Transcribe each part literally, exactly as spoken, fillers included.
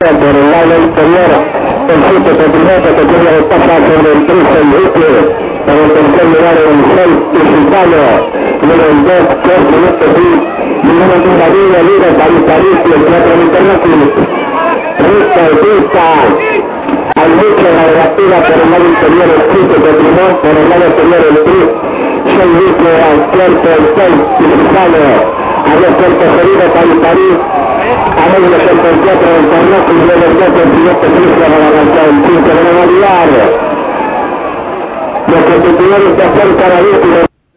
por el lado exterior, el sitio continuo que tiene ventaja sobre el tres Enrique, para el tercer lugar el seis Tusitano, número el dos, dos minutos y número de la vida libre París París y el teatro internacional. Rista y pista, hay mucha grabatura por el lado interior el sitio continuo, por el lado exterior el tres, seis Enrique al cuarto el seis Tusitano. A los cuartos heridos París París, a medio del cuatro del Parnaso y luego el cuatro el siguiente cruce para avanzar el cinco de la Navidad. Los competidores se acercan al último.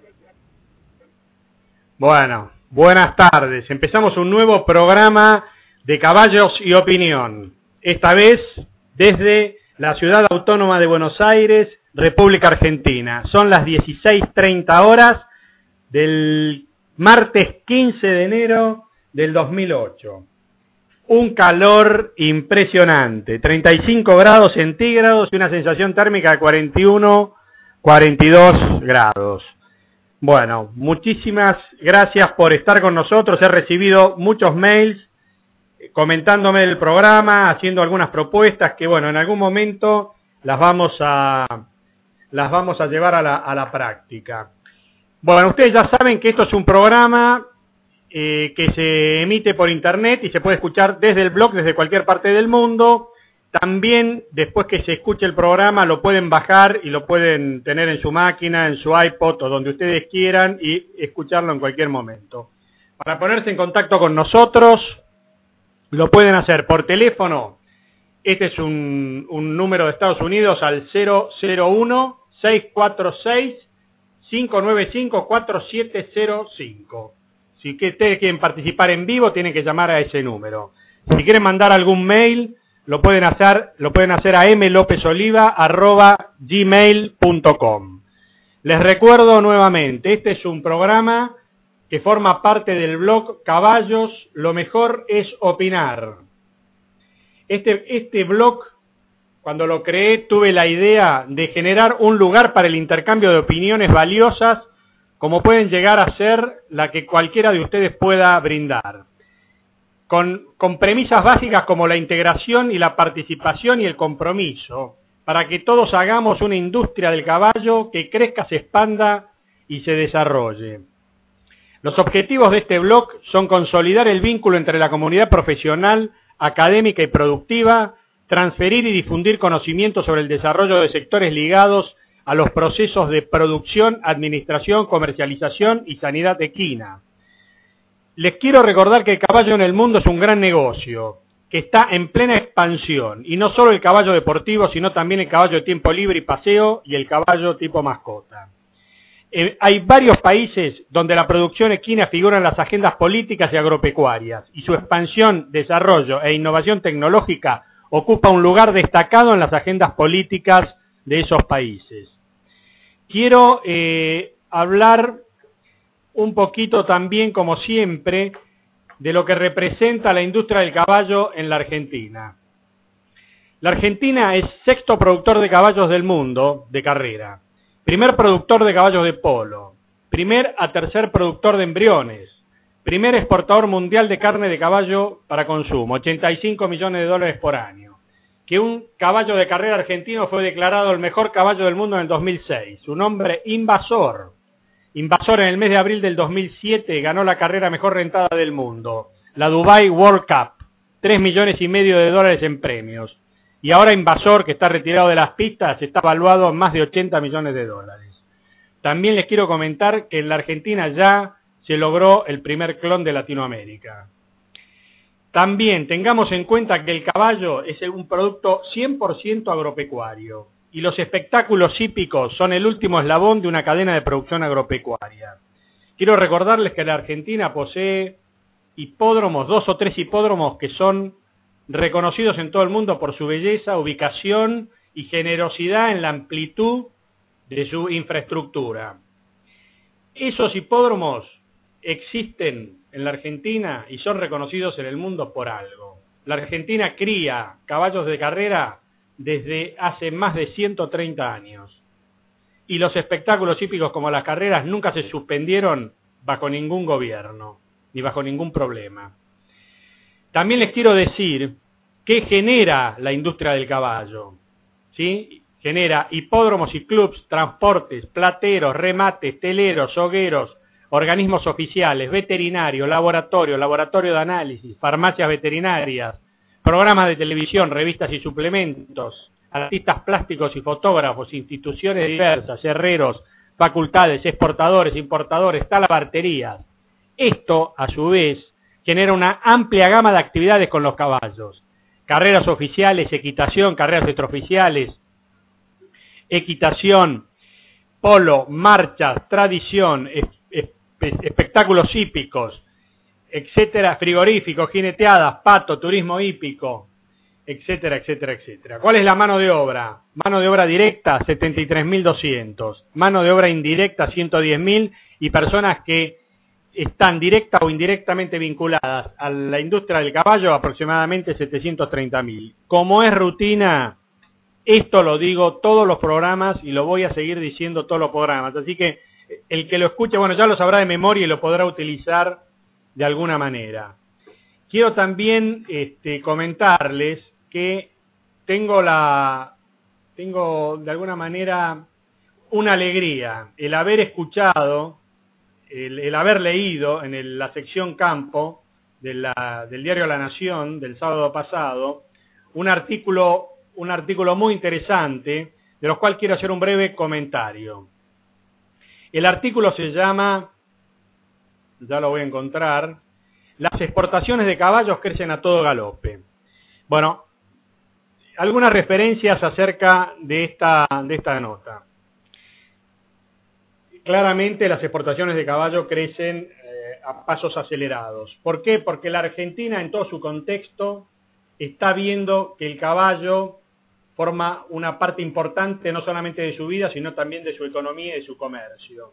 Bueno, buenas tardes. Empezamos un nuevo programa de Caballos y Opinión. Esta vez desde la Ciudad Autónoma de Buenos Aires, República Argentina. Son las dieciséis treinta horas del martes quince de enero del dos mil ocho. Un calor impresionante, treinta y cinco grados centígrados y una sensación térmica de cuarenta y uno, cuarenta y dos grados. Bueno, muchísimas gracias por estar con nosotros. He recibido muchos mails comentándome el programa, haciendo algunas propuestas que, bueno, en algún momento las vamos a, las vamos a llevar a la, a la práctica. Bueno, ustedes ya saben que esto es un programa eh, que se emite por internet y se puede escuchar desde el blog, desde cualquier parte del mundo. También, después que se escuche el programa, lo pueden bajar y lo pueden tener en su máquina, en su iPod o donde ustedes quieran y escucharlo en cualquier momento. Para ponerse en contacto con nosotros, lo pueden hacer por teléfono. Este es un, un número de Estados Unidos al cero cero uno, seis cuatro seis, cinco nueve cinco, cuatro siete cero cinco. Si que ustedes quieren participar en vivo, tienen que llamar a ese número. Si quieren mandar algún mail, lo pueden hacer, lo pueden hacer a mlopezoliva arroba gmail punto com. Les recuerdo nuevamente, este es un programa que forma parte del blog Caballos, lo mejor es opinar. Este, este blog, cuando lo creé, tuve la idea de generar un lugar para el intercambio de opiniones valiosas, como pueden llegar a ser la que cualquiera de ustedes pueda brindar. Con, con premisas básicas como la integración y la participación y el compromiso, para que todos hagamos una industria del caballo que crezca, se expanda y se desarrolle. Los objetivos de este blog son consolidar el vínculo entre la comunidad profesional, académica y productiva, transferir y difundir conocimientos sobre el desarrollo de sectores ligados a los procesos de producción, administración, comercialización y sanidad equina. Les quiero recordar que el caballo en el mundo es un gran negocio, que está en plena expansión, y no solo el caballo deportivo, sino también el caballo de tiempo libre y paseo y el caballo tipo mascota. Eh, hay varios países donde la producción equina figura en las agendas políticas y agropecuarias, y su expansión, desarrollo e innovación tecnológica ocupa un lugar destacado en las agendas políticas de esos países. Quiero eh, hablar un poquito también, como siempre, de lo que representa la industria del caballo en la Argentina. La Argentina es sexto productor de caballos del mundo de carrera, primer productor de caballos de polo, primer a tercer productor de embriones, primer exportador mundial de carne de caballo para consumo, ochenta y cinco millones de dólares por año. Que un caballo de carrera argentino fue declarado el mejor caballo del mundo en el dos mil seis. Su nombre, Invasor. Invasor en el mes de abril del dos mil siete ganó la carrera mejor rentada del mundo, la Dubai World Cup, tres millones y medio de dólares en premios. Y ahora Invasor, que está retirado de las pistas, está valuado en más de ochenta millones de dólares. También les quiero comentar que en la Argentina ya se logró el primer clon de Latinoamérica. También tengamos en cuenta que el caballo es un producto cien por ciento agropecuario y los espectáculos hípicos son el último eslabón de una cadena de producción agropecuaria. Quiero recordarles que la Argentina posee hipódromos, dos o tres hipódromos que son reconocidos en todo el mundo por su belleza, ubicación y generosidad en la amplitud de su infraestructura. Esos hipódromos existen en la Argentina y son reconocidos en el mundo por algo. La Argentina cría caballos de carrera desde hace más de ciento treinta años. Y los espectáculos hípicos como las carreras nunca se suspendieron bajo ningún gobierno, ni bajo ningún problema. También les quiero decir ¿Qué genera la industria del caballo? ¿Sí? Genera hipódromos y clubs, transportes, plateros, remates, teleros, hogueros, organismos oficiales, veterinarios, laboratorios, laboratorio de análisis, farmacias veterinarias, programas de televisión, revistas y suplementos, artistas plásticos y fotógrafos, instituciones diversas, herreros, facultades, exportadores, importadores, talabarterías. Esto, a su vez, genera una amplia gama de actividades con los caballos. Carreras oficiales, equitación, carreras extraoficiales, equitación, polo, marchas, tradición, es, es, espectáculos hípicos, etcétera, frigoríficos, jineteadas, pato, turismo hípico, etcétera, etcétera, etcétera. ¿Cuál es la mano de obra? Mano de obra directa, setenta y tres mil doscientos. Mano de obra indirecta, ciento diez mil, y personas que están directa o indirectamente vinculadas a la industria del caballo, aproximadamente setecientos treinta mil. Como es rutina, esto lo digo todos los programas y lo voy a seguir diciendo todos los programas. Así que el que lo escuche, bueno, ya lo sabrá de memoria y lo podrá utilizar de alguna manera. Quiero también este, comentarles que tengo la, tengo de alguna manera una alegría, el haber escuchado, el, el haber leído en el, la sección campo de la, del diario La Nación del sábado pasado, un artículo, un artículo muy interesante, de los cuales quiero hacer un breve comentario. El artículo se llama, ya lo voy a encontrar, las exportaciones de caballos crecen a todo galope. Bueno, algunas referencias acerca de esta, de esta nota. Claramente las exportaciones de caballo crecen eh, a pasos acelerados. ¿Por qué? Porque la Argentina en todo su contexto está viendo que el caballo forma una parte importante no solamente de su vida, sino también de su economía y de su comercio.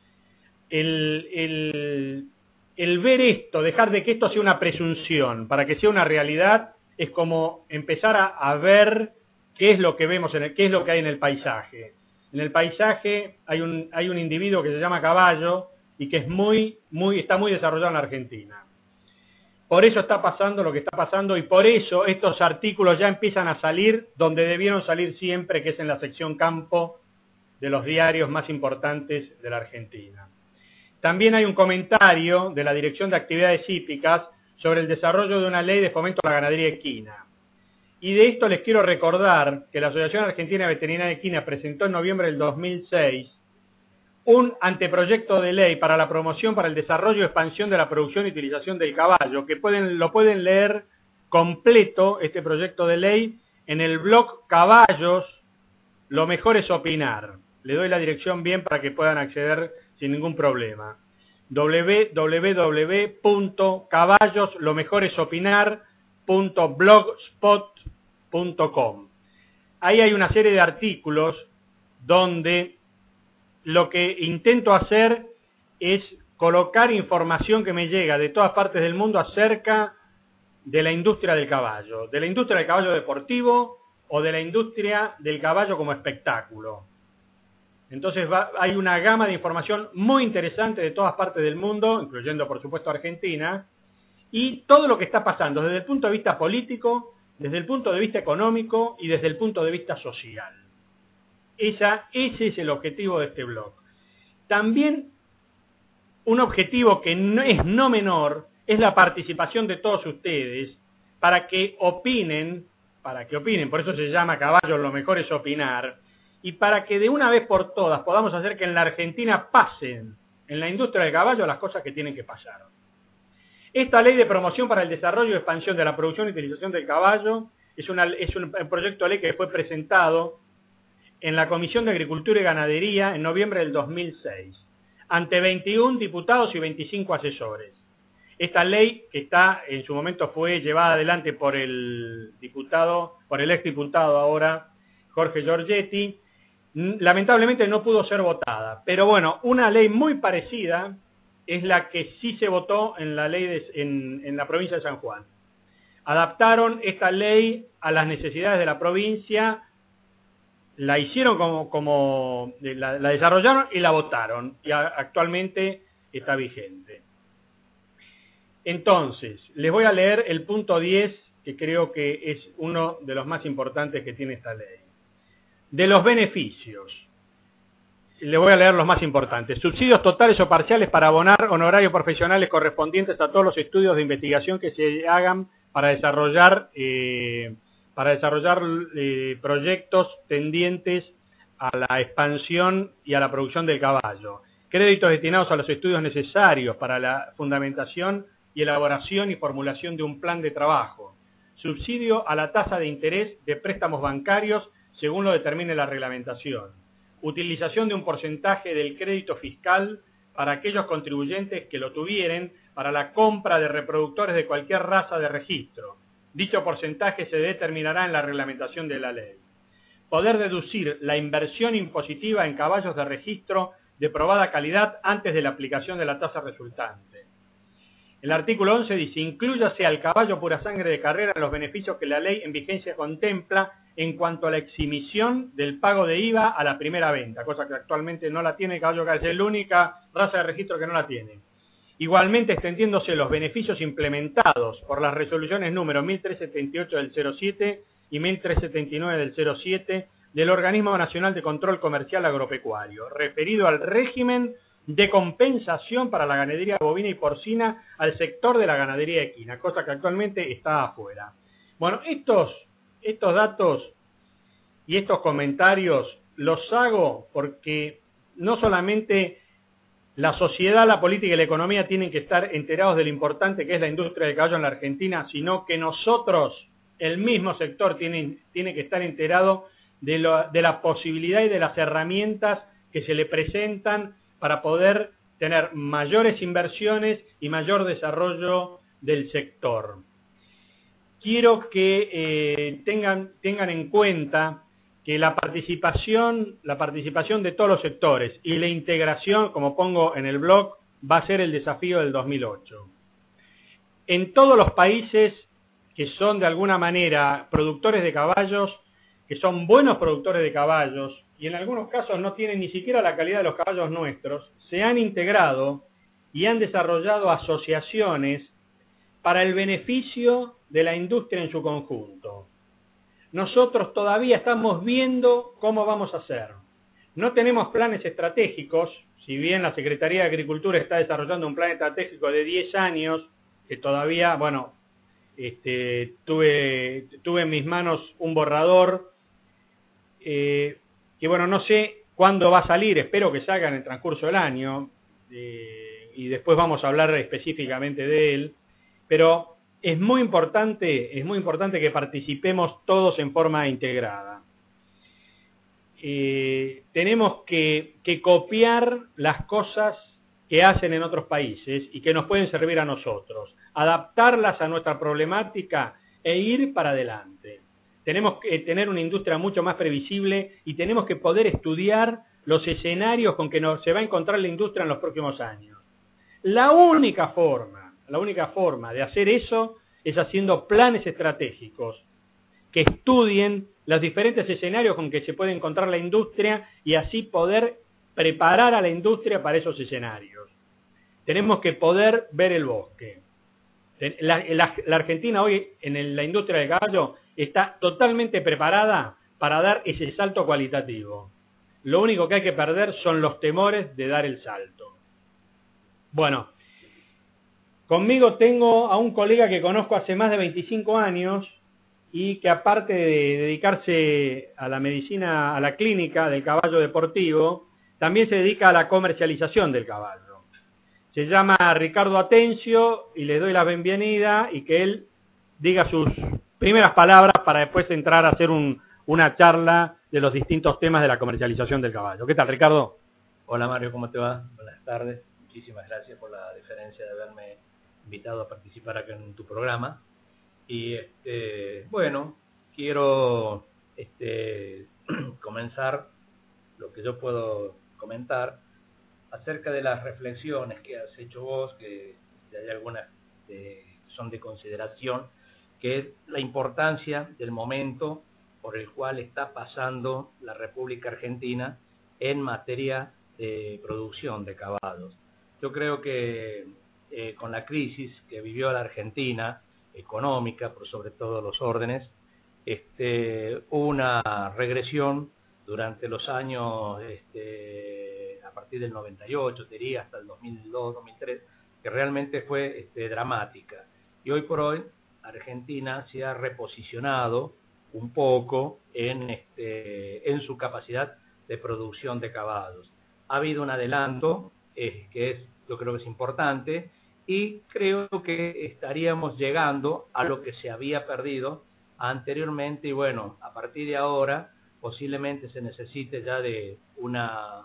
El, el, el ver esto, dejar de que esto sea una presunción para que sea una realidad, es como empezar a, a ver qué es lo que vemos, en el, qué es lo que hay en el paisaje. En el paisaje hay un, hay un individuo que se llama caballo y que es muy, muy, está muy desarrollado en la Argentina. Por eso está pasando lo que está pasando y por eso estos artículos ya empiezan a salir donde debieron salir siempre, que es en la sección campo de los diarios más importantes de la Argentina. También hay un comentario de la Dirección de Actividades Hípicas sobre el desarrollo de una ley de fomento a la ganadería equina. Y de esto les quiero recordar que la Asociación Argentina Veterinaria Equina presentó en noviembre del dos mil seis un anteproyecto de ley para la promoción, para el desarrollo y expansión de la producción y utilización del caballo, que pueden, lo pueden leer completo, este proyecto de ley, en el blog Caballos, lo mejor es opinar. Le doy la dirección bien para que puedan acceder sin ningún problema. doble u doble u doble u punto caballos lo mejor es opinar punto blogspot punto com. Ahí hay una serie de artículos donde lo que intento hacer es colocar información que me llega de todas partes del mundo acerca de la industria del caballo, de la industria del caballo deportivo o de la industria del caballo como espectáculo. Entonces va, hay una gama de información muy interesante de todas partes del mundo, incluyendo por supuesto Argentina, y todo lo que está pasando desde el punto de vista político, desde el punto de vista económico y desde el punto de vista social. Esa, ese es el objetivo de este blog. También un objetivo que no es no menor es la participación de todos ustedes para que opinen, para que opinen, por eso se llama Caballos, lo mejor es opinar, y para que de una vez por todas podamos hacer que en la Argentina pasen en la industria del caballo las cosas que tienen que pasar. Esta ley de promoción para el desarrollo y expansión de la producción y utilización del caballo es, una, es un proyecto de ley que fue presentado en la Comisión de Agricultura y Ganadería en noviembre del dos mil seis, ante veintiún diputados y veinticinco asesores. Esta ley, que está, en su momento fue llevada adelante por el diputado, por el exdiputado ahora, Jorge Giorgetti, lamentablemente no pudo ser votada. Pero bueno, una ley muy parecida es la que sí se votó en la ley de, en, en la provincia de San Juan. Adaptaron esta ley a las necesidades de la provincia, la hicieron como, como la, la desarrollaron y la votaron, y a, actualmente está vigente. Entonces, les voy a leer el punto diez, que creo que es uno de los más importantes que tiene esta ley. De los beneficios, le voy a leer los más importantes. Subsidios totales o parciales para abonar honorarios profesionales correspondientes a todos los estudios de investigación que se hagan para desarrollar, eh, para desarrollar eh, proyectos tendientes a la expansión y a la producción del caballo. Créditos destinados a los estudios necesarios para la fundamentación y elaboración y formulación de un plan de trabajo. Subsidio a la tasa de interés de préstamos bancarios según lo determine la reglamentación. Utilización de un porcentaje del crédito fiscal para aquellos contribuyentes que lo tuvieren para la compra de reproductores de cualquier raza de registro. Dicho porcentaje se determinará en la reglamentación de la ley. Poder deducir la inversión impositiva en caballos de registro de probada calidad antes de la aplicación de la tasa resultante. El artículo once dice, inclúyase al caballo pura sangre de carrera en los beneficios que la ley en vigencia contempla en cuanto a la exhibición del pago de I V A a la primera venta, cosa que actualmente no la tiene el caballo, que es la única raza de registro que no la tiene. Igualmente extendiéndose los beneficios implementados por las resoluciones número mil trescientos setenta y ocho del cero siete y mil trescientos setenta y nueve del cero siete del Organismo Nacional de Control Comercial Agropecuario, referido al régimen de compensación para la ganadería bovina y porcina al sector de la ganadería equina, cosa que actualmente está afuera. Bueno, estos, estos datos y estos comentarios los hago porque no solamente la sociedad, la política y la economía tienen que estar enterados de lo importante que es la industria del caballo en la Argentina, sino que nosotros, el mismo sector, tiene, tiene que estar enterado de, lo, de la posibilidad y de las herramientas que se le presentan para poder tener mayores inversiones y mayor desarrollo del sector. Quiero que eh, tengan, tengan en cuenta que la participación, la participación de todos los sectores y la integración, como pongo en el blog, va a ser el desafío del dos mil ocho. En todos los países que son de alguna manera productores de caballos, que son buenos productores de caballos, y en algunos casos no tienen ni siquiera la calidad de los caballos nuestros, se han integrado y han desarrollado asociaciones para el beneficio de la industria en su conjunto. Nosotros todavía estamos viendo cómo vamos a hacer. No tenemos planes estratégicos, si bien la Secretaría de Agricultura está desarrollando un plan estratégico de diez años, que todavía, bueno, este, tuve, tuve en mis manos un borrador, eh, que bueno, no sé cuándo va a salir, espero que salga en el transcurso del año, eh, y después vamos a hablar específicamente de él, pero es muy importante, es muy importante que participemos todos en forma integrada. Eh, tenemos que, que copiar las cosas que hacen en otros países y que nos pueden servir a nosotros, adaptarlas a nuestra problemática e ir para adelante. Tenemos que tener una industria mucho más previsible y tenemos que poder estudiar los escenarios con que nos, se va a encontrar la industria en los próximos años. La única forma La única forma de hacer eso es haciendo planes estratégicos que estudien los diferentes escenarios con que se puede encontrar la industria y así poder preparar a la industria para esos escenarios. Tenemos que poder ver el bosque. La, la, la Argentina hoy en el, la industria del caballo está totalmente preparada para dar ese salto cualitativo. Lo único que hay que perder son los temores de dar el salto. Bueno, conmigo tengo a un colega que conozco hace más de veinticinco años y que aparte de dedicarse a la medicina, a la clínica del caballo deportivo, también se dedica a la comercialización del caballo. Se llama Ricardo Atencio y le doy la bienvenida y que él diga sus primeras palabras para después entrar a hacer un, una charla de los distintos temas de la comercialización del caballo. ¿Qué tal, Ricardo? Hola Mario, ¿cómo te va? Buenas tardes. Muchísimas gracias por la deferencia de haberme invitado a participar acá en tu programa. Y este, bueno, quiero este, comenzar lo que yo puedo comentar acerca de las reflexiones que has hecho vos, que hay algunas que son de consideración, que es la importancia del momento por el cual está pasando la República Argentina en materia de producción de caballos. Yo creo que eh, con la crisis que vivió la Argentina, económica, por sobre todo los órdenes, este, hubo una regresión durante los años, este, a partir del noventa y ocho, diría, hasta el dos mil dos, dos mil tres, que realmente fue este, dramática. Y hoy por hoy Argentina se ha reposicionado un poco en, este, en su capacidad de producción de caballos. Ha habido un adelanto, eh, que es, yo creo que es importante, y creo que estaríamos llegando a lo que se había perdido anteriormente, y bueno, a partir de ahora posiblemente se necesite ya de una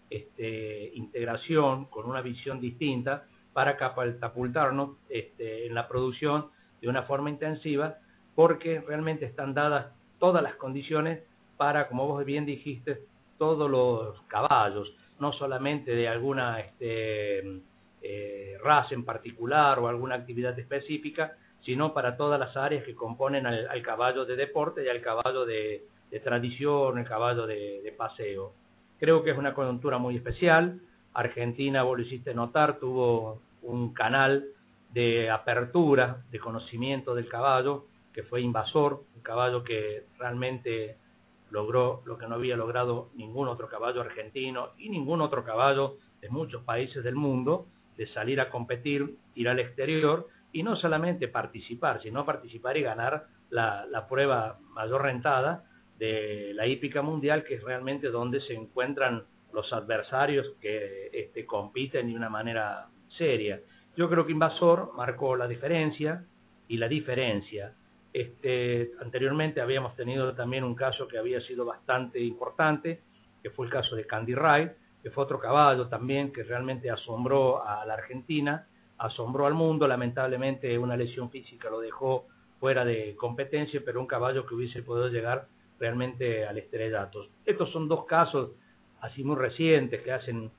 este, integración con una visión distinta para catapultarnos este, en la producción de una forma intensiva, porque realmente están dadas todas las condiciones para, como vos bien dijiste, todos los caballos, no solamente de alguna este, eh, raza en particular o alguna actividad específica, sino para todas las áreas que componen al, al caballo de deporte y al caballo de, de tradición, el caballo de, de paseo. Creo que es una coyuntura muy especial. Argentina, vos lo hiciste notar, tuvo un canal de apertura, de conocimiento del caballo, que fue Invasor, un caballo que realmente logró lo que no había logrado ningún otro caballo argentino y ningún otro caballo de muchos países del mundo, de salir a competir, ir al exterior, y no solamente participar, sino participar y ganar la, la prueba mayor rentada de la hípica mundial, que es realmente donde se encuentran los adversarios que este, compiten de una manera seria. Yo creo que Invasor marcó la diferencia, y la diferencia. Este, anteriormente habíamos tenido también un caso que había sido bastante importante, que fue el caso de Candy Ride, que fue otro caballo también que realmente asombró a la Argentina, asombró al mundo. Lamentablemente una lesión física lo dejó fuera de competencia, pero un caballo que hubiese podido llegar realmente al estrellato. Estos son dos casos así muy recientes que hacen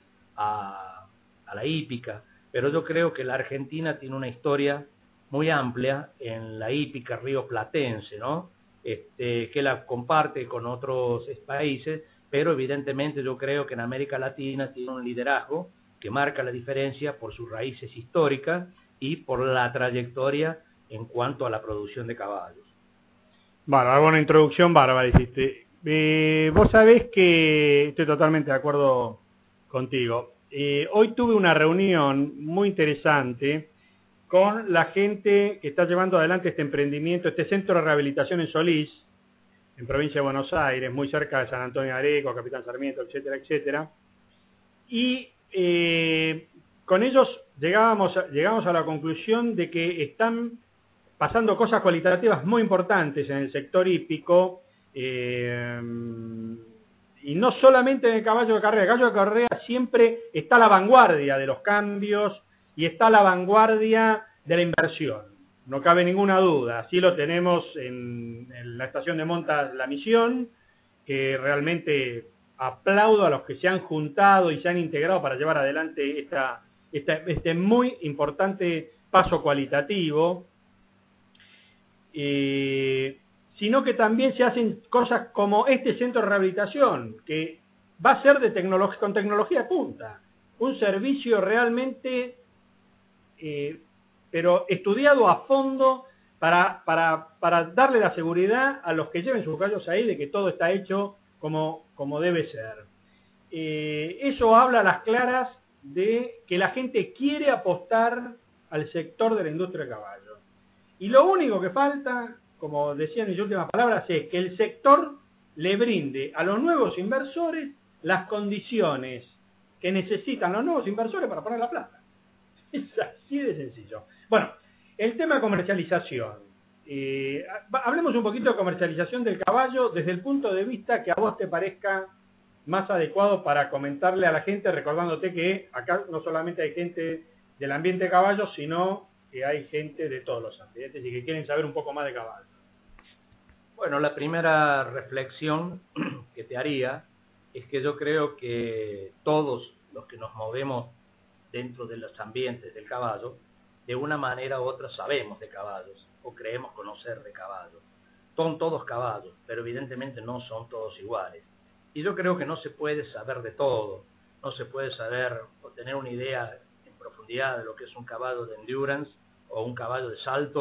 a, a la hípica, pero yo creo que la Argentina tiene una historia muy amplia en la hípica rioplatense, ¿no? Este, que la comparte con otros países, pero evidentemente yo creo que en América Latina tiene un liderazgo que marca la diferencia por sus raíces históricas y por la trayectoria en cuanto a la producción de caballos. Bárbara, una introducción bárbara hiciste. Eh, vos sabés que estoy totalmente de acuerdo contigo. Eh, hoy tuve una reunión muy interesante con la gente que está llevando adelante este emprendimiento, este centro de rehabilitación en Solís, en provincia de Buenos Aires, muy cerca de San Antonio de Areco, Capitán Sarmiento, etcétera, etcétera. Y eh, con ellos llegábamos a, llegamos a la conclusión de que están pasando cosas cualitativas muy importantes en el sector hípico, eh, y no solamente en el caballo de carrera. El caballo de carrera siempre está a la vanguardia de los cambios y está a la vanguardia de la inversión, no cabe ninguna duda. Así lo tenemos en, en la estación de montas La Misión, que realmente aplaudo a los que se han juntado y se han integrado para llevar adelante esta, esta, este muy importante paso cualitativo, eh, sino que también se hacen cosas como este centro de rehabilitación, que va a ser de tecnolog- con tecnología punta, un servicio realmente, eh, pero estudiado a fondo para, para, para darle la seguridad a los que lleven sus caballos ahí de que todo está hecho como, como debe ser. Eh, eso habla a las claras de que la gente quiere apostar al sector de la industria del caballo. Y lo único que falta, como decía en mis últimas palabras, es que el sector le brinde a los nuevos inversores las condiciones que necesitan los nuevos inversores para poner la plata. Es así de sencillo. Bueno, el tema de comercialización. Eh, hablemos un poquito de comercialización del caballo desde el punto de vista que a vos te parezca más adecuado para comentarle a la gente, recordándote que acá no solamente hay gente del ambiente de caballos, sino que hay gente de todos los ambientes y que quieren saber un poco más de caballos. Bueno, la primera reflexión que te haría es que yo creo que todos los que nos movemos dentro de los ambientes del caballo, de una manera u otra sabemos de caballos o creemos conocer de caballos. Son todos caballos, pero evidentemente no son todos iguales. Y yo creo que no se puede saber de todo, no se puede saber o tener una idea en profundidad de lo que es un caballo de endurance o un caballo de salto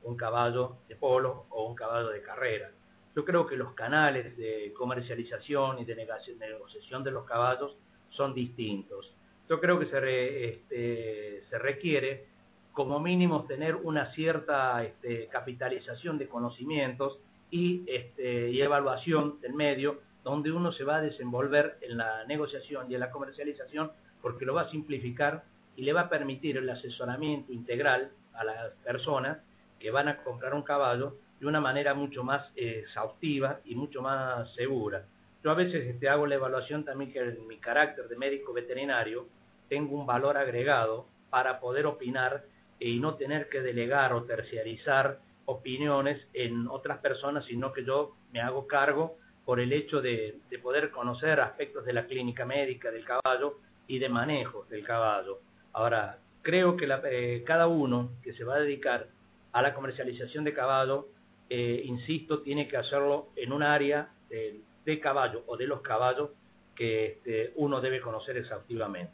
un caballo de polo o un caballo de carrera. Yo creo que los canales de comercialización y de negociación de los caballos son distintos. Yo creo que se, re, este, se requiere como mínimo tener una cierta este, capitalización de conocimientos y, este, y evaluación del medio, donde uno se va a desenvolver en la negociación y en la comercialización, porque lo va a simplificar y le va a permitir el asesoramiento integral a las personas que van a comprar un caballo de una manera mucho más eh, exhaustiva y mucho más segura. Yo a veces este, hago la evaluación también que en mi carácter de médico veterinario tengo un valor agregado para poder opinar y no tener que delegar o terciarizar opiniones en otras personas, sino que yo me hago cargo por el hecho de, de poder conocer aspectos de la clínica médica del caballo y de manejo del caballo. Ahora, creo que la, eh, cada uno que se va a dedicar a la comercialización de caballo, eh, insisto, tiene que hacerlo en un área de, de caballo o de los caballos que este, uno debe conocer exhaustivamente.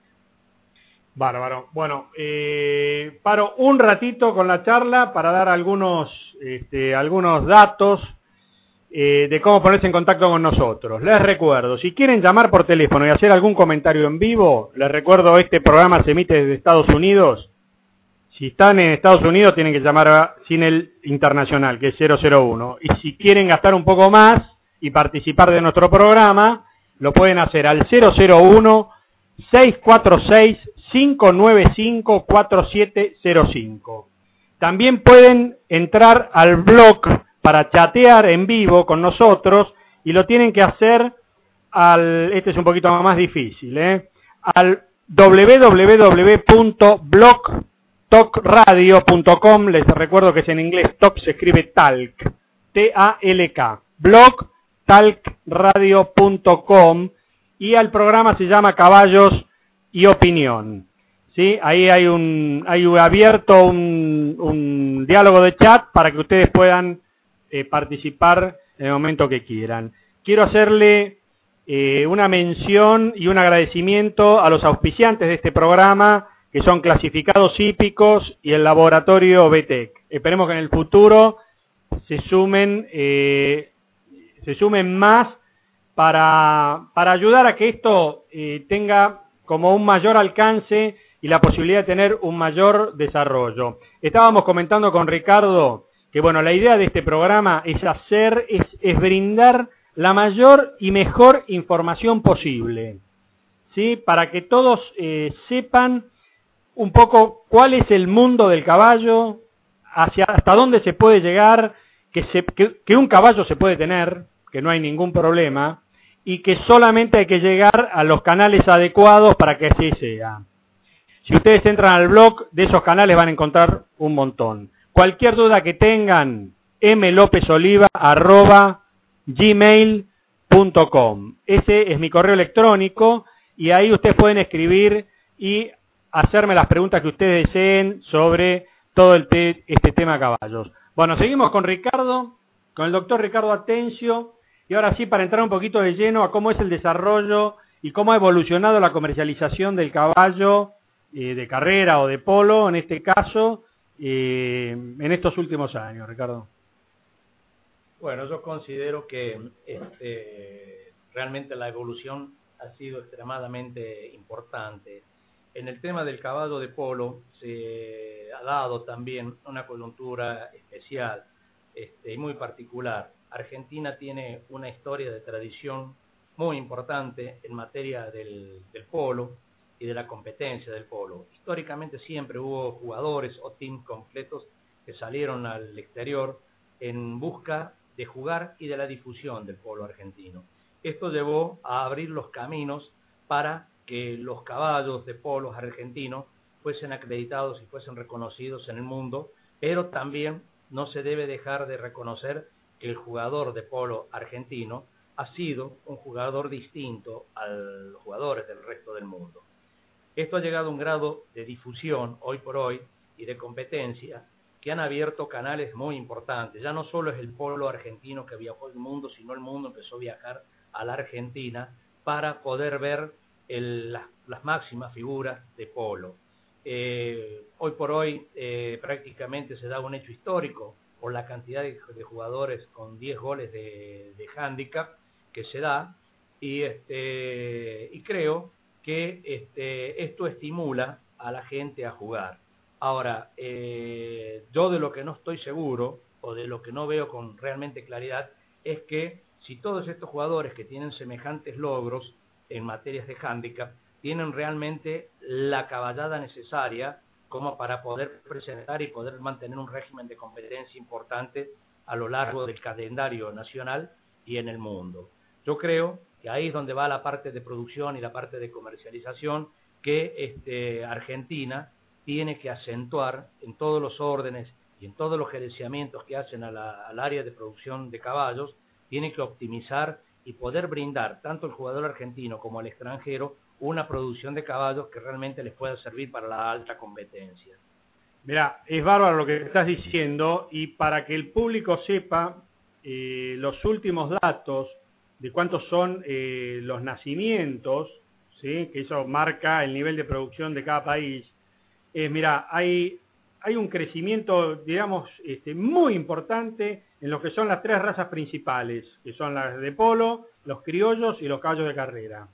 Bárbaro. Bueno, eh, paro un ratito con la charla para dar algunos, este, algunos datos eh, de cómo ponerse en contacto con nosotros. Les recuerdo, si quieren llamar por teléfono y hacer algún comentario en vivo, les recuerdo, este programa se emite desde Estados Unidos. Si están en Estados Unidos tienen que llamar a, sin el internacional, que es cero cero uno. Y si quieren gastar un poco más y participar de nuestro programa, lo pueden hacer al cero cero uno, seis cuatro seis, cinco nueve cinco, cuatro siete cero cinco. También pueden entrar al blog para chatear en vivo con nosotros y lo tienen que hacer al, este es un poquito más difícil, ¿eh? al doble u doble u doble u punto blog talk radio punto com. Les recuerdo que es en inglés, talk se escribe talk, T A L K, blog talk radio punto com, y al programa se llama Caballos y Opinión. ¿Sí? Ahí hay un hay abierto un, un diálogo de chat para que ustedes puedan eh, participar en el momento que quieran. Quiero hacerle eh, una mención y un agradecimiento a los auspiciantes de este programa, que son Clasificados Hípicos y el Laboratorio B T E C. Esperemos que en el futuro se sumen eh, se sumen más para, para ayudar a que esto eh, tenga como un mayor alcance y la posibilidad de tener un mayor desarrollo. Estábamos comentando con Ricardo que, bueno, la idea de este programa es hacer, es, es brindar la mayor y mejor información posible, ¿sí? Para que todos eh, sepan un poco cuál es el mundo del caballo, hacia hasta dónde se puede llegar, que, se, que, que un caballo se puede tener, que no hay ningún problema, y que solamente hay que llegar a los canales adecuados para que así sea. Si ustedes entran al blog, de esos canales van a encontrar un montón. Cualquier duda que tengan, mlopezoliva arroba gmail punto com. Ese es mi correo electrónico y ahí ustedes pueden escribir y hacerme las preguntas que ustedes deseen sobre todo el te este tema caballos. Bueno, seguimos con Ricardo, con el doctor Ricardo Atencio, y ahora sí, para entrar un poquito de lleno a cómo es el desarrollo y cómo ha evolucionado la comercialización del caballo eh, de carrera o de polo, en este caso, eh, en estos últimos años, Ricardo. Bueno, yo considero que este, realmente la evolución ha sido extremadamente importante. En el tema del caballo de polo se ha dado también una coyuntura especial este, y muy particular. Argentina tiene una historia de tradición muy importante en materia del, del polo y de la competencia del polo. Históricamente siempre hubo jugadores o teams completos que salieron al exterior en busca de jugar y de la difusión del polo argentino. Esto llevó a abrir los caminos para que los caballos de polos argentinos fuesen acreditados y fuesen reconocidos en el mundo, pero también no se debe dejar de reconocer que el jugador de polo argentino ha sido un jugador distinto a los jugadores del resto del mundo. Esto ha llegado a un grado de difusión hoy por hoy y de competencia que han abierto canales muy importantes. Ya no solo es el polo argentino que viajó al mundo, sino el mundo empezó a viajar a la Argentina para poder ver el, las, las máximas figuras de polo. Eh, hoy por hoy eh, prácticamente se da un hecho histórico por la cantidad de, de jugadores con diez goles de, de handicap que se da, y, este, y creo que este, esto estimula a la gente a jugar. Ahora, eh, yo de lo que no estoy seguro, o de lo que no veo con realmente claridad, es que si todos estos jugadores que tienen semejantes logros en materias de hándicap, tienen realmente la caballada necesaria como para poder presentar y poder mantener un régimen de competencia importante a lo largo del calendario nacional y en el mundo. Yo creo que ahí es donde va la parte de producción y la parte de comercialización que este, Argentina tiene que acentuar en todos los órdenes y en todos los gerenciamientos que hacen a la, al área de producción de caballos, tiene que optimizar y poder brindar tanto al jugador argentino como al extranjero una producción de caballos que realmente les pueda servir para la alta competencia. Mirá, es bárbaro lo que estás diciendo, y para que el público sepa eh, los últimos datos de cuántos son eh, los nacimientos, ¿sí? Que eso marca el nivel de producción de cada país. Eh, mira, hay, hay un crecimiento, digamos, este, muy importante en lo que son las tres razas principales, que son las de polo, los criollos y los caballos de carrera.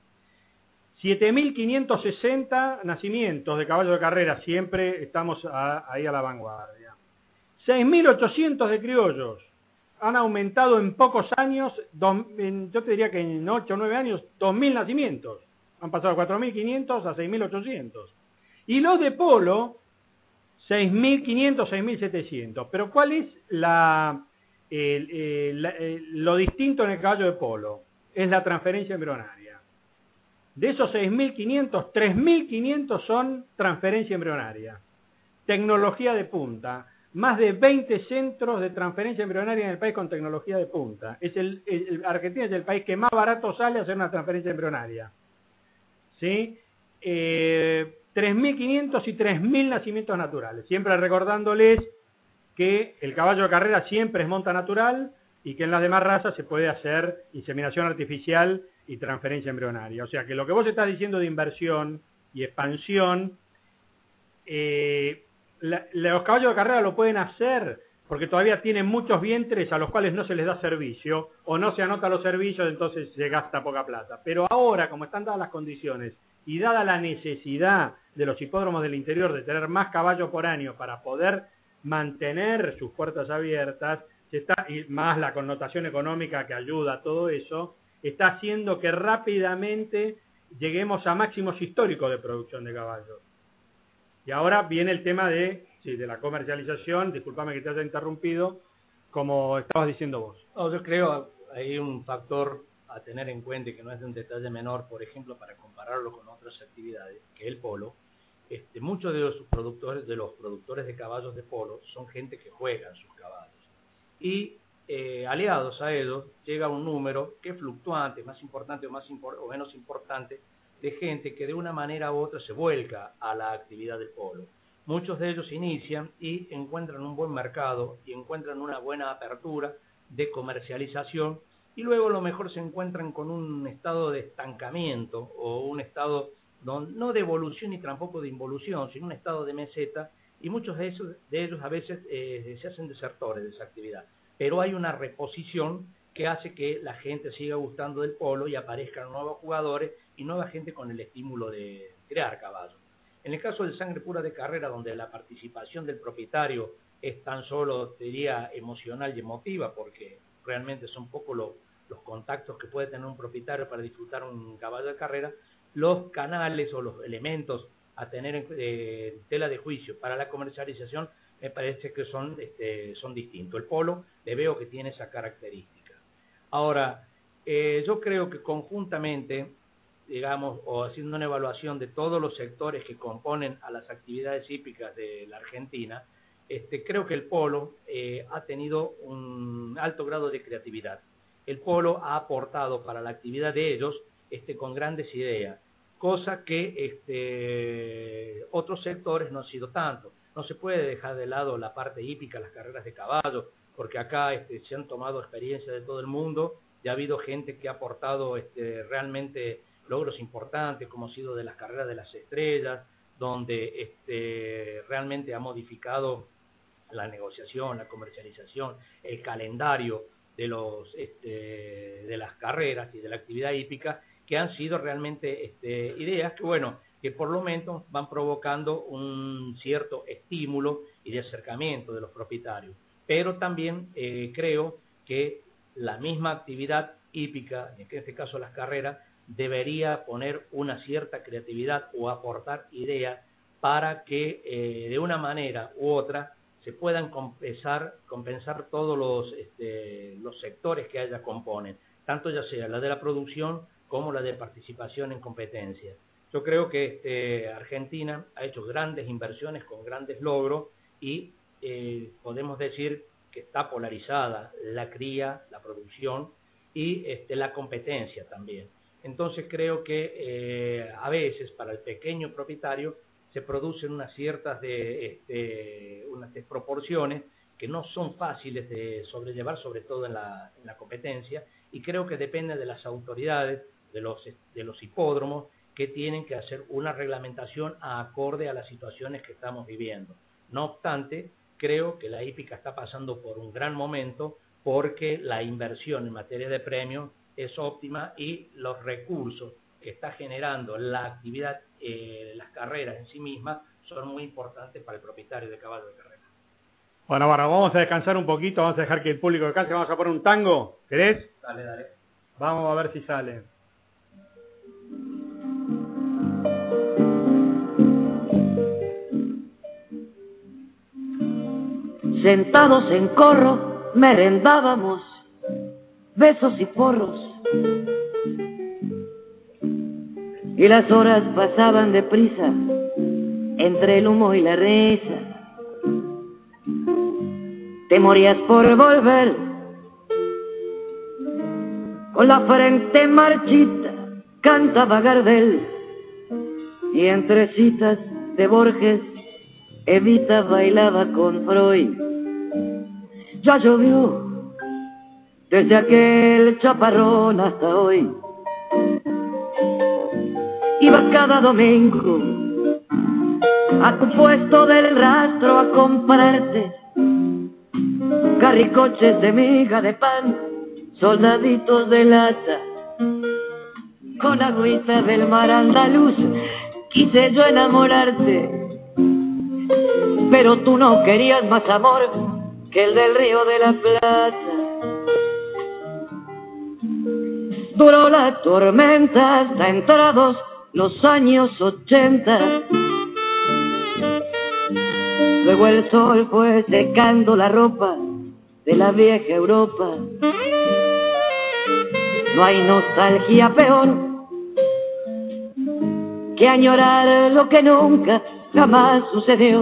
siete mil quinientos sesenta nacimientos de caballos de carrera, siempre estamos a, ahí a la vanguardia. seis mil ochocientos de criollos. Han aumentado en pocos años, dos, en, yo te diría que en ocho o nueve años, dos mil nacimientos. Han pasado de cuatro mil quinientos a seis mil ochocientos. Y los de polo, seis mil quinientos, seis mil setecientos. Pero ¿cuál es la, el, el, el, lo distinto en el caballo de polo? Es la transferencia embrionaria. De esos seis mil quinientos, tres mil quinientos son transferencia embrionaria. Tecnología de punta. Más de veinte centros de transferencia embrionaria en el país con tecnología de punta. Es el, el, el Argentina es el país que más barato sale a hacer una transferencia embrionaria. ¿Sí? Eh, tres mil quinientos y tres mil nacimientos naturales. Siempre recordándoles que el caballo de carrera siempre es monta natural y que en las demás razas se puede hacer inseminación artificial y transferencia embrionaria. O sea que lo que vos estás diciendo de inversión y expansión, eh, La, los caballos de carrera lo pueden hacer porque todavía tienen muchos vientres a los cuales no se les da servicio o no se anota los servicios, entonces se gasta poca plata. Pero ahora, como están dadas las condiciones y dada la necesidad de los hipódromos del interior de tener más caballos por año para poder mantener sus puertas abiertas, se está, y más la connotación económica que ayuda a todo eso, está haciendo que rápidamente lleguemos a máximos históricos de producción de caballos. Y ahora viene el tema de, sí, de la comercialización. Discúlpame que te haya interrumpido, como estabas diciendo vos. No, yo creo que hay un factor a tener en cuenta que no es de un detalle menor, por ejemplo, para compararlo con otras actividades, que el polo. Este, muchos de los productores, de los productores de caballos de polo son gente que juega sus caballos. Y eh, aliados a ellos llega un número que es fluctuante, más importante o, más impor o menos importante, de gente que de una manera u otra se vuelca a la actividad del polo. Muchos de ellos inician y encuentran un buen mercado y encuentran una buena apertura de comercialización, y luego a lo mejor se encuentran con un estado de estancamiento o un estado no, no de evolución ni tampoco de involución, sino un estado de meseta, y muchos de, esos, de ellos a veces eh, se hacen desertores de esa actividad. Pero hay una reposición que hace que la gente siga gustando del polo y aparezcan nuevos jugadores y nueva gente con el estímulo de crear caballos. En el caso de sangre pura de carrera, donde la participación del propietario es tan solo, diría, emocional y emotiva, porque realmente son pocos lo, los contactos que puede tener un propietario para disfrutar un caballo de carrera, los canales o los elementos a tener en eh, tela de juicio para la comercialización me parece que son, este, son distintos. El polo le veo que tiene esa característica. Ahora, eh, yo creo que conjuntamente, digamos, o haciendo una evaluación de todos los sectores que componen a las actividades hípicas de la Argentina, este, creo que el polo eh, ha tenido un alto grado de creatividad. El polo ha aportado para la actividad de ellos este, con grandes ideas, cosa que este, otros sectores no han sido tanto. No se puede dejar de lado la parte hípica, las carreras de caballos, porque acá este, se han tomado experiencias de todo el mundo y ha habido gente que ha aportado este, realmente logros importantes, como ha sido de las carreras de las estrellas, donde este, realmente ha modificado la negociación, la comercialización, el calendario de, los, este, de las carreras y de la actividad hípica, que han sido realmente este, ideas que, bueno, que por lo menos van provocando un cierto estímulo y de acercamiento de los propietarios. Pero también eh, creo que la misma actividad hípica, en este caso las carreras, debería poner una cierta creatividad o aportar ideas para que eh, de una manera u otra se puedan compensar, compensar todos los, este, los sectores que ella componen, tanto ya sea la de la producción como la de participación en competencias. Yo creo que este, Argentina ha hecho grandes inversiones con grandes logros y eh, podemos decir que está polarizada la cría, la producción y este, la competencia también. Entonces creo que eh, a veces para el pequeño propietario se producen unas ciertas de, este, unas desproporciones que no son fáciles de sobrellevar, sobre todo en la, en la competencia, y creo que depende de las autoridades, de los, de los hipódromos, que tienen que hacer una reglamentación acorde a las situaciones que estamos viviendo. No obstante, creo que la hípica está pasando por un gran momento porque la inversión en materia de premios es óptima y los recursos que está generando la actividad, eh, las carreras en sí mismas, son muy importantes para el propietario de caballo de carrera. Bueno, bueno, vamos a descansar un poquito, vamos a dejar que el público descanse, vamos a poner un tango, ¿querés? Dale, dale. Vamos a ver si sale. Sentados en corro, merendábamos besos y porros, y las horas pasaban deprisa entre el humo y la risa. Te morías por volver con la frente marchita, cantaba Gardel, y entre citas de Borges Evita bailaba con Freud. Ya llovió desde aquel chaparrón hasta hoy. Iba cada domingo a tu puesto del rastro a comprarte carricoches de miga de pan, soldaditos de lata. Con agüita del mar andaluz quise yo enamorarte, pero tú no querías más amor que el del Río de la Plata. Duró la tormenta hasta entrados los años ochenta. Luego el sol fue secando la ropa de la vieja Europa. No hay nostalgia peor que añorar lo que nunca jamás sucedió.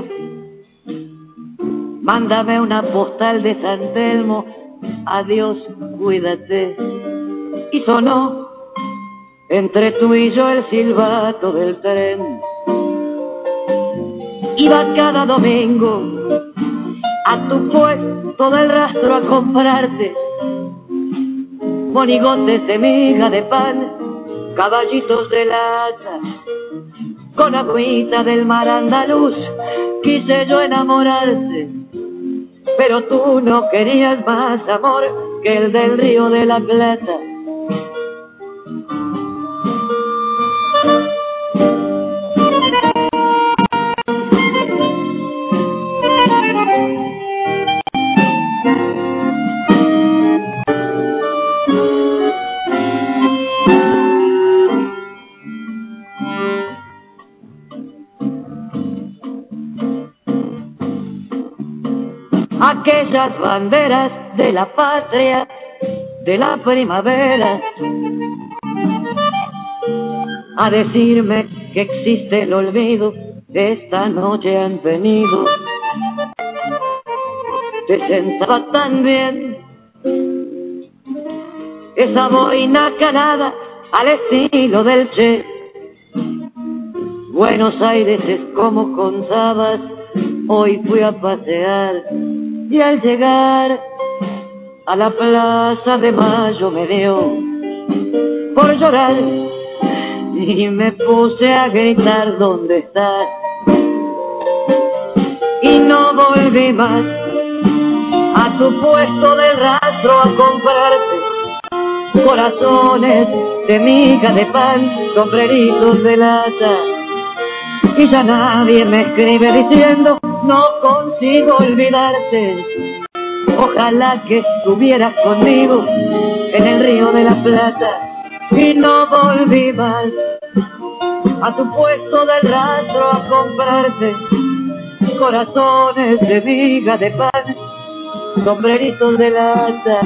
Mándame una postal de San Telmo, adiós, cuídate. Y sonó entre tú y yo el silbato del tren. Iba cada domingo a tu puesto del rastro a comprarte monigotes de miga de pan, caballitos de lata. Con agüita del mar andaluz quise yo enamorarte, pero tú no querías más amor que el del Río de la Plata. Aquellas banderas de la patria, de la primavera, a decirme que existe el olvido, esta noche han venido. Te sentaba tan bien esa boina canada al estilo del Che. Buenos Aires es como contabas, hoy fui a pasear. Y al llegar a la Plaza de Mayo me dio por llorar y me puse a gritar ¿dónde estás? y no volví más a tu puesto de rastro a comprarte corazones de miga de pan, sombreritos de lata. Y ya nadie me escribe diciendo no consigo olvidarte. Ojalá que estuvieras conmigo en el Río de la Plata y no volví más a tu puesto del rastro a comprarte corazones de miga de pan, sombreritos de lata.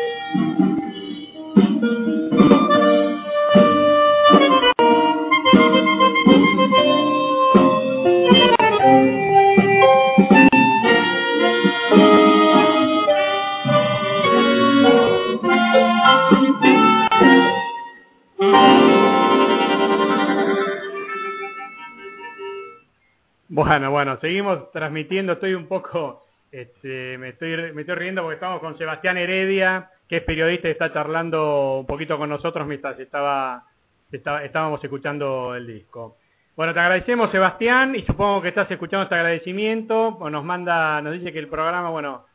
Bueno, bueno, seguimos transmitiendo, estoy un poco, este, me estoy me estoy riendo porque estamos con Sebastián Heredia, que es periodista y está charlando un poquito con nosotros mientras estaba, estaba estábamos escuchando el disco. Bueno, te agradecemos, Sebastián, y supongo que estás escuchando este agradecimiento. Bueno, nos manda, nos dice que el programa, bueno,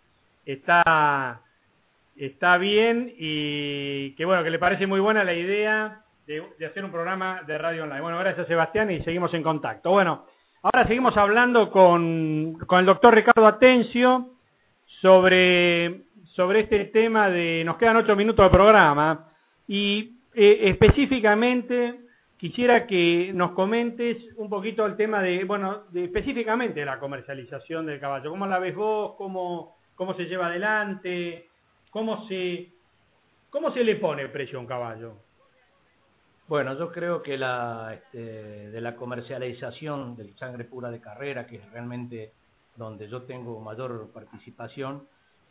está, está bien y que bueno, que le parece muy buena la idea de, de hacer un programa de radio online. Bueno, gracias, Sebastián, y seguimos en contacto. Bueno, ahora seguimos hablando con, con el doctor Ricardo Atencio sobre, sobre este tema de, nos quedan ocho minutos de programa, y eh, específicamente quisiera que nos comentes un poquito el tema de, bueno, de, específicamente de la comercialización del caballo. ¿Cómo la ves vos? ¿Cómo, cómo se lleva adelante? ¿Cómo se, cómo se le pone precio a un caballo? Bueno, yo creo que la este, de la comercialización del sangre pura de carrera, que es realmente donde yo tengo mayor participación,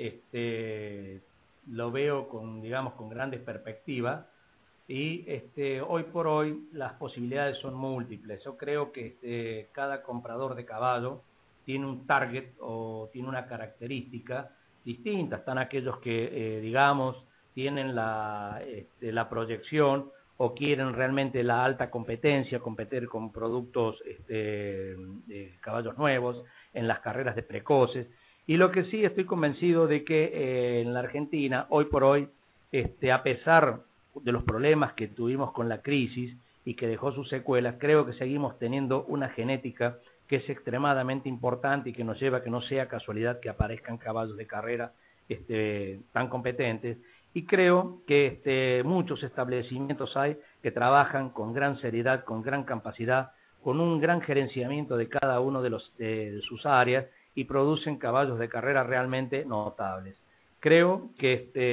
este, lo veo con, digamos, con grandes perspectivas, y este, hoy por hoy las posibilidades son múltiples. Yo creo que este, cada comprador de caballo tiene un target o tiene una característica distinta. Están aquellos que, eh, digamos, tienen la, este, la proyección o quieren realmente la alta competencia, competir con productos este, de caballos nuevos en las carreras de precoces. Y lo que sí estoy convencido de que eh, en la Argentina, hoy por hoy, este, a pesar de los problemas que tuvimos con la crisis y que dejó sus secuelas, creo que seguimos teniendo una genética que es extremadamente importante y que nos lleva a que no sea casualidad que aparezcan caballos de carrera este, tan competentes. Y creo que este, muchos establecimientos hay que trabajan con gran seriedad, con gran capacidad, con un gran gerenciamiento de cada uno de, los, de, de sus áreas, y producen caballos de carrera realmente notables. Creo que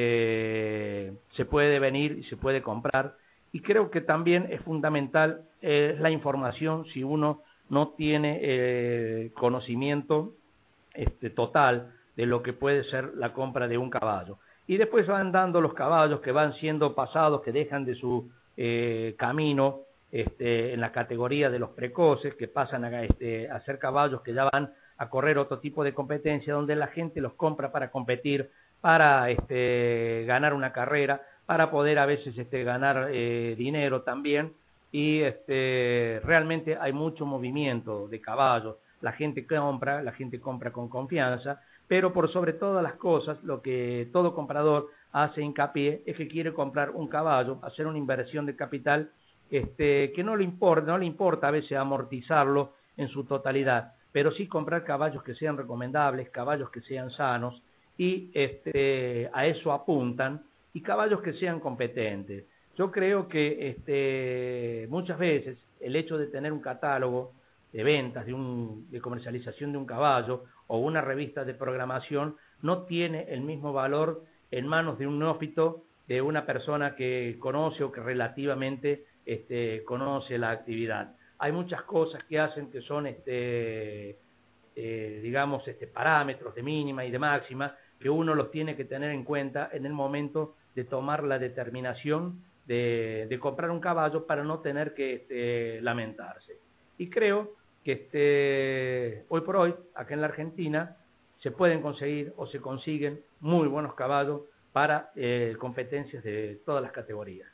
este, se puede venir y se puede comprar, y creo que también es fundamental eh, la información si uno no tiene eh, conocimiento este, total de lo que puede ser la compra de un caballo. Y después van dando los caballos que van siendo pasados, que dejan de su eh, camino este, en la categoría de los precoces, que pasan a, este, a ser caballos que ya van a correr otro tipo de competencia, donde la gente los compra para competir, para este, ganar una carrera, para poder a veces este, ganar eh, dinero también, y este, realmente hay mucho movimiento de caballos. La gente compra, la gente compra con confianza, pero por sobre todas las cosas, lo que todo comprador hace hincapié es que quiere comprar un caballo, hacer una inversión de capital este, que no le importa, no le importa a veces amortizarlo en su totalidad, pero sí comprar caballos que sean recomendables, caballos que sean sanos, y este, a eso apuntan, y caballos que sean competentes. Yo creo que este, muchas veces el hecho de tener un catálogo de ventas, de, un, de comercialización de un caballo o una revista de programación no tiene el mismo valor en manos de un neófito, de una persona que conoce o que relativamente este, conoce la actividad. Hay muchas cosas que hacen que son, este, eh, digamos, este, parámetros de mínima y de máxima, que uno los tiene que tener en cuenta en el momento de tomar la determinación de, de comprar un caballo para no tener que este, lamentarse. Y creo que este, hoy por hoy, acá en la Argentina, se pueden conseguir o se consiguen muy buenos caballos para eh, competencias de todas las categorías.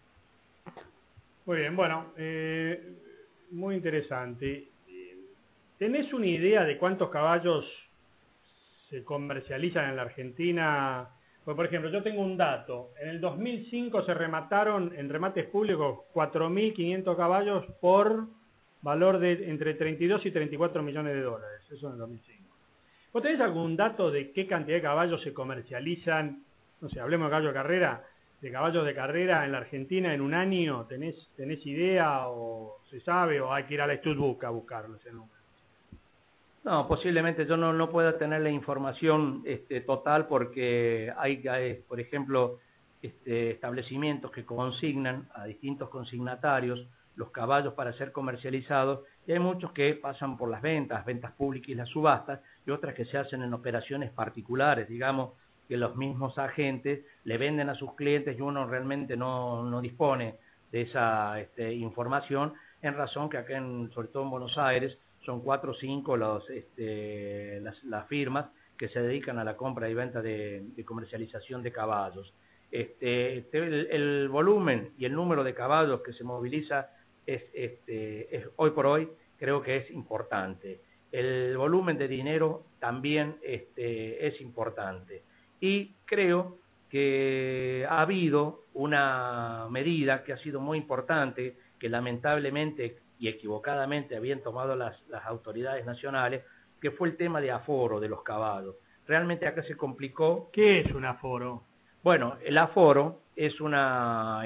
Muy bien, bueno, eh, muy interesante. ¿tenés una idea de cuántos caballos se comercializan en la Argentina? Pues, por ejemplo, yo tengo un dato. En el dos mil cinco se remataron en remates públicos cuatro mil quinientos caballos por valor de entre treinta y dos y treinta y cuatro millones de dólares. Eso en el dos mil cinco. ¿Vos tenés algún dato de qué cantidad de caballos se comercializan? No sé, hablemos de caballo de carrera, de caballos de carrera en la Argentina en un año. ¿Tenés, tenés idea o se sabe o hay que ir a la Studbook a buscarlo ese número? No, posiblemente yo no, no pueda tener la información este, total porque hay, hay, por ejemplo, este, establecimientos que consignan a distintos consignatarios los caballos para ser comercializados y hay muchos que pasan por las ventas, ventas públicas y las subastas y otras que se hacen en operaciones particulares, digamos que los mismos agentes le venden a sus clientes y uno realmente no, no dispone de esa este, información en razón que acá, en, sobre todo en Buenos Aires, son cuatro o cinco los, este, las, las firmas que se dedican a la compra y venta de, de comercialización de caballos. Este, este, el, el volumen y el número de caballos que se moviliza es, este, es, hoy por hoy creo que es importante. El volumen de dinero también este, es importante. Y creo que ha habido una medida que ha sido muy importante, que lamentablemente y equivocadamente habían tomado las, las autoridades nacionales, que fue el tema de aforo de los caballos. Realmente acá se complicó. ¿Qué es un aforo? Bueno, el aforo es, una,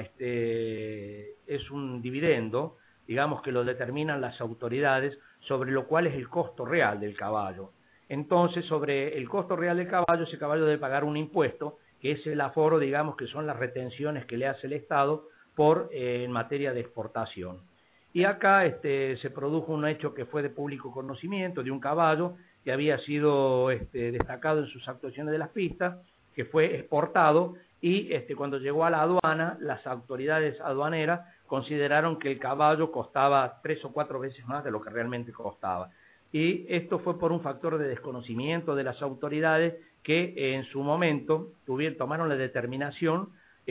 este, es un dividendo, digamos que lo determinan las autoridades, sobre lo cual es el costo real del caballo. Entonces, sobre el costo real del caballo, ese caballo debe pagar un impuesto, que es el aforo, digamos que son las retenciones que le hace el Estado por eh, en materia de exportación. Y acá este, se produjo un hecho que fue de público conocimiento, de un caballo que había sido este, destacado en sus actuaciones de las pistas, que fue exportado y este, cuando llegó a la aduana, las autoridades aduaneras consideraron que el caballo costaba tres o cuatro veces más de lo que realmente costaba. Y esto fue por un factor de desconocimiento de las autoridades que en su momento tuvieron, tomaron la determinación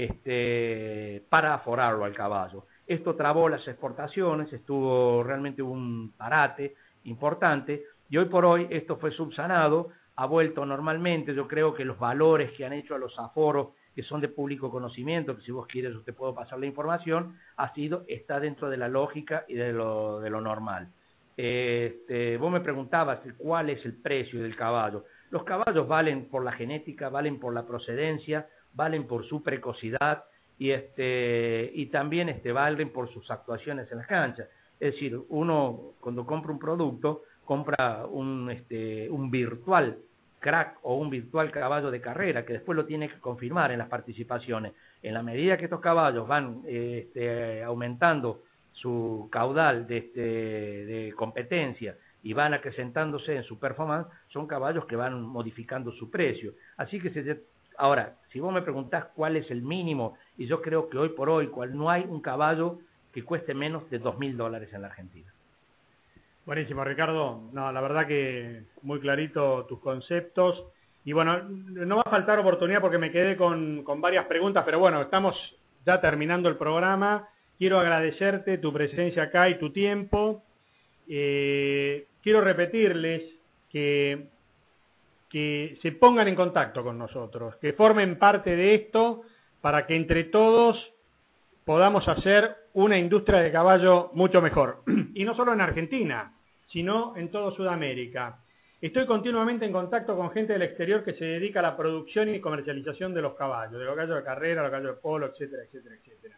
este, para aforarlo al caballo. Esto trabó las exportaciones, estuvo realmente un parate importante y hoy por hoy esto fue subsanado, ha vuelto normalmente. Yo creo que los valores que han hecho a los aforos, que son de público conocimiento, que si vos quieres yo te puedo pasar la información, ha sido, está dentro de la lógica y de lo, de lo normal. Este, vos me preguntabas cuál es el precio del caballo. Los caballos valen por la genética, valen por la procedencia, valen por su precocidad, y este y también este valen por sus actuaciones en las canchas. Es decir, uno cuando compra un producto compra un este un virtual crack o un virtual caballo de carrera que después lo tiene que confirmar en las participaciones. En la medida que estos caballos van este, aumentando su caudal de, este, de competencia y van acrecentándose en su performance, son caballos que van modificando su precio. Así que se Ahora, si vos me preguntás cuál es el mínimo, y yo creo que hoy por hoy cual, no hay un caballo que cueste menos de dos mil dólares en la Argentina. Buenísimo, Ricardo. No, la verdad que muy clarito tus conceptos. Y bueno, no va a faltar oportunidad porque me quedé con, con varias preguntas, pero bueno, estamos ya terminando el programa. Quiero agradecerte tu presencia acá y tu tiempo. Eh, quiero repetirles que... que se pongan en contacto con nosotros, que formen parte de esto para que entre todos podamos hacer una industria de caballo mucho mejor. Y no solo en Argentina, sino en toda Sudamérica. Estoy continuamente en contacto con gente del exterior que se dedica a la producción y comercialización de los caballos, de los caballos de carrera, los caballos de polo, etcétera, etcétera, etcétera.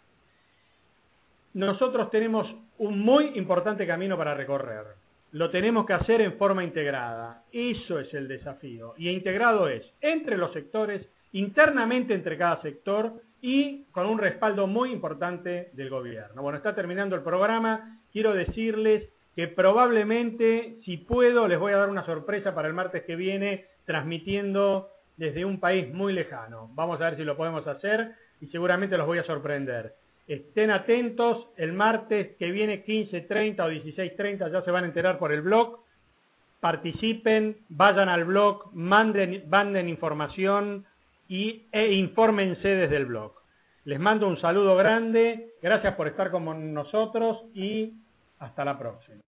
Nosotros tenemos un muy importante camino para recorrer. Lo tenemos que hacer en forma integrada. Eso es el desafío. Y integrado es entre los sectores, internamente entre cada sector y con un respaldo muy importante del gobierno. Bueno, está terminando el programa. Quiero decirles que probablemente, si puedo, les voy a dar una sorpresa para el martes que viene, transmitiendo desde un país muy lejano. Vamos a ver si lo podemos hacer y seguramente los voy a sorprender. Estén atentos, el martes que viene, quince treinta o dieciséis treinta, ya se van a enterar por el blog. Participen, vayan al blog, manden, manden información y, e infórmense desde el blog. Les mando un saludo grande, gracias por estar con nosotros y hasta la próxima.